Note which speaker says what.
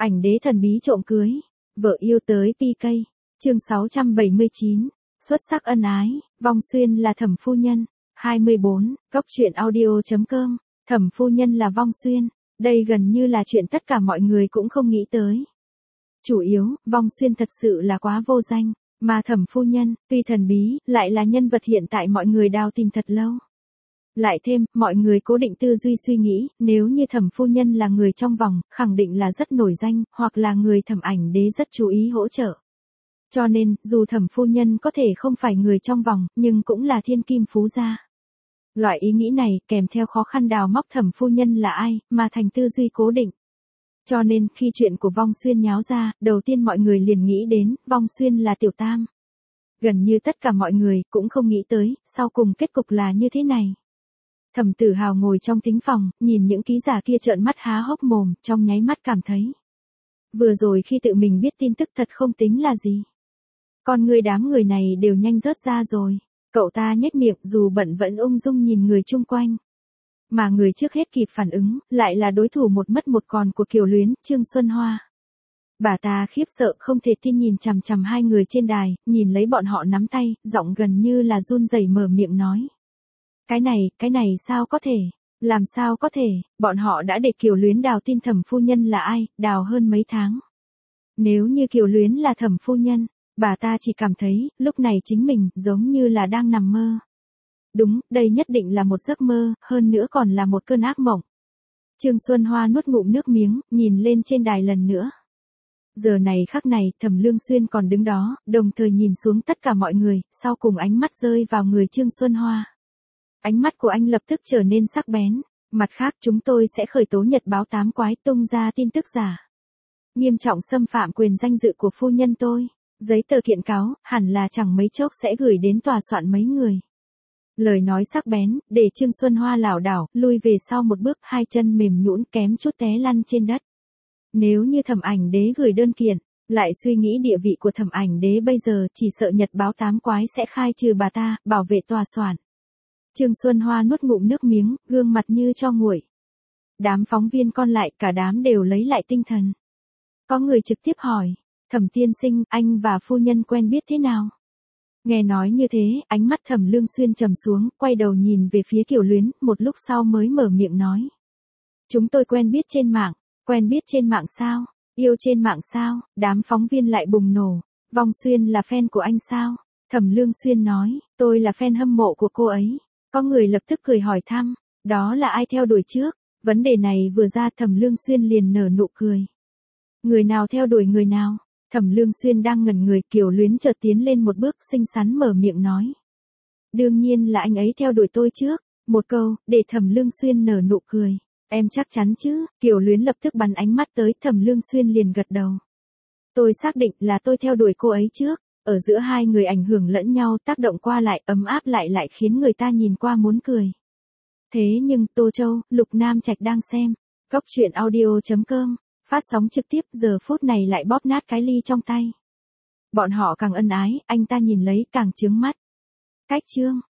Speaker 1: Ảnh đế thần bí trộm cưới, vợ yêu tới PK. Chương 679, xuất sắc ân ái, Vong Xuyên là Thẩm phu nhân. 24, Cốc truyện audio.com. Thẩm phu nhân là Vong Xuyên, đây gần như là chuyện tất cả mọi người cũng không nghĩ tới. Chủ yếu, Vong Xuyên thật sự là quá vô danh, mà Thẩm phu nhân, tuy thần bí, lại là nhân vật hiện tại mọi người đào tìm thật lâu. Lại thêm, mọi người cố định tư duy suy nghĩ, nếu như Thẩm phu nhân là người trong vòng, khẳng định là rất nổi danh, hoặc là người Thẩm ảnh đế rất chú ý hỗ trợ. Cho nên, dù Thẩm phu nhân có thể không phải người trong vòng, nhưng cũng là thiên kim phú gia. Loại ý nghĩ này kèm theo khó khăn đào móc Thẩm phu nhân là ai, mà thành tư duy cố định. Cho nên, khi chuyện của Vong Xuyên nháo ra, đầu tiên mọi người liền nghĩ đến, Vong Xuyên là Tiểu Tam. Gần như tất cả mọi người cũng không nghĩ tới, sau cùng kết cục là như thế này. Thẩm Tử Hào ngồi trong thính phòng, nhìn những ký giả kia trợn mắt há hốc mồm, trong nháy mắt cảm thấy. Vừa rồi khi tự mình biết tin tức thật không tính là gì. Còn đám người này đều nhanh rớt ra rồi. Cậu ta nhếch miệng dù bận vẫn ung dung nhìn người chung quanh. Mà người trước hết kịp phản ứng, lại là đối thủ một mất một còn của Kiều Luyến, Trương Xuân Hoa. Bà ta khiếp sợ không thể tin nhìn chằm chằm hai người trên đài, nhìn lấy bọn họ nắm tay, giọng gần như là run rẩy mở miệng nói. Cái này sao có thể, làm sao có thể, bọn họ đã để Kiều Luyến đào tin Thẩm phu nhân là ai, đào hơn mấy tháng. Nếu như Kiều Luyến là Thẩm phu nhân, bà ta chỉ cảm thấy, lúc này chính mình, giống như là đang nằm mơ. Đúng, đây nhất định là một giấc mơ, hơn nữa còn là một cơn ác mộng. Trương Xuân Hoa nuốt ngụm nước miếng, nhìn lên trên đài lần nữa. Giờ này khắc này, Thẩm Lương Xuyên còn đứng đó, đồng thời nhìn xuống tất cả mọi người, sau cùng ánh mắt rơi vào người Trương Xuân Hoa. Ánh mắt của anh lập tức trở nên sắc bén. Mặt khác chúng tôi sẽ khởi tố Nhật báo Tám Quái tung ra tin tức giả. Nghiêm trọng xâm phạm quyền danh dự của phu nhân tôi. Giấy tờ kiện cáo, hẳn là chẳng mấy chốc sẽ gửi đến tòa soạn mấy người. Lời nói sắc bén, để Trương Xuân Hoa lảo đảo, lui về sau một bước, hai chân mềm nhũn kém chút té lăn trên đất. Nếu như Thẩm ảnh đế gửi đơn kiện, lại suy nghĩ địa vị của Thẩm ảnh đế bây giờ, chỉ sợ Nhật báo Tám Quái sẽ khai trừ bà ta, bảo vệ tòa soạn. Trương Xuân Hoa nuốt ngụm nước miếng, gương mặt như cho nguội. Đám phóng viên con lại, cả đám đều lấy lại tinh thần. Có người trực tiếp hỏi, Thẩm tiên sinh, anh và phu nhân quen biết thế nào? Nghe nói như thế, ánh mắt Thẩm Lương Xuyên trầm xuống, quay đầu nhìn về phía Kiều Luyến, một lúc sau mới mở miệng nói. Chúng tôi quen biết trên mạng sao? Yêu trên mạng sao? Đám phóng viên lại bùng nổ. Vong Xuyên là fan của anh sao? Thẩm Lương Xuyên nói, tôi là fan hâm mộ của cô ấy. Có người lập tức cười hỏi thăm, đó là ai theo đuổi trước? Vấn đề này vừa ra Thẩm Lương Xuyên liền nở nụ cười. Người nào theo đuổi người nào? Thẩm Lương Xuyên đang ngẩn người, Kiều Luyến chợt tiến lên một bước xinh xắn mở miệng nói. Đương nhiên là anh ấy theo đuổi tôi trước. Một câu, để Thẩm Lương Xuyên nở nụ cười. Em chắc chắn chứ? Kiều Luyến lập tức bắn ánh mắt tới, Thẩm Lương Xuyên liền gật đầu. Tôi xác định là tôi theo đuổi cô ấy trước. Ở giữa hai người ảnh hưởng lẫn nhau, tác động qua lại, ấm áp lại khiến người ta nhìn qua muốn cười. Thế nhưng, Tô Châu, Lục Nam Trạch đang xem. Cốc truyện audio.com. Phát sóng trực tiếp, giờ phút này lại bóp nát cái ly trong tay. Bọn họ càng ân ái, anh ta nhìn lấy càng chướng mắt. Cách chương.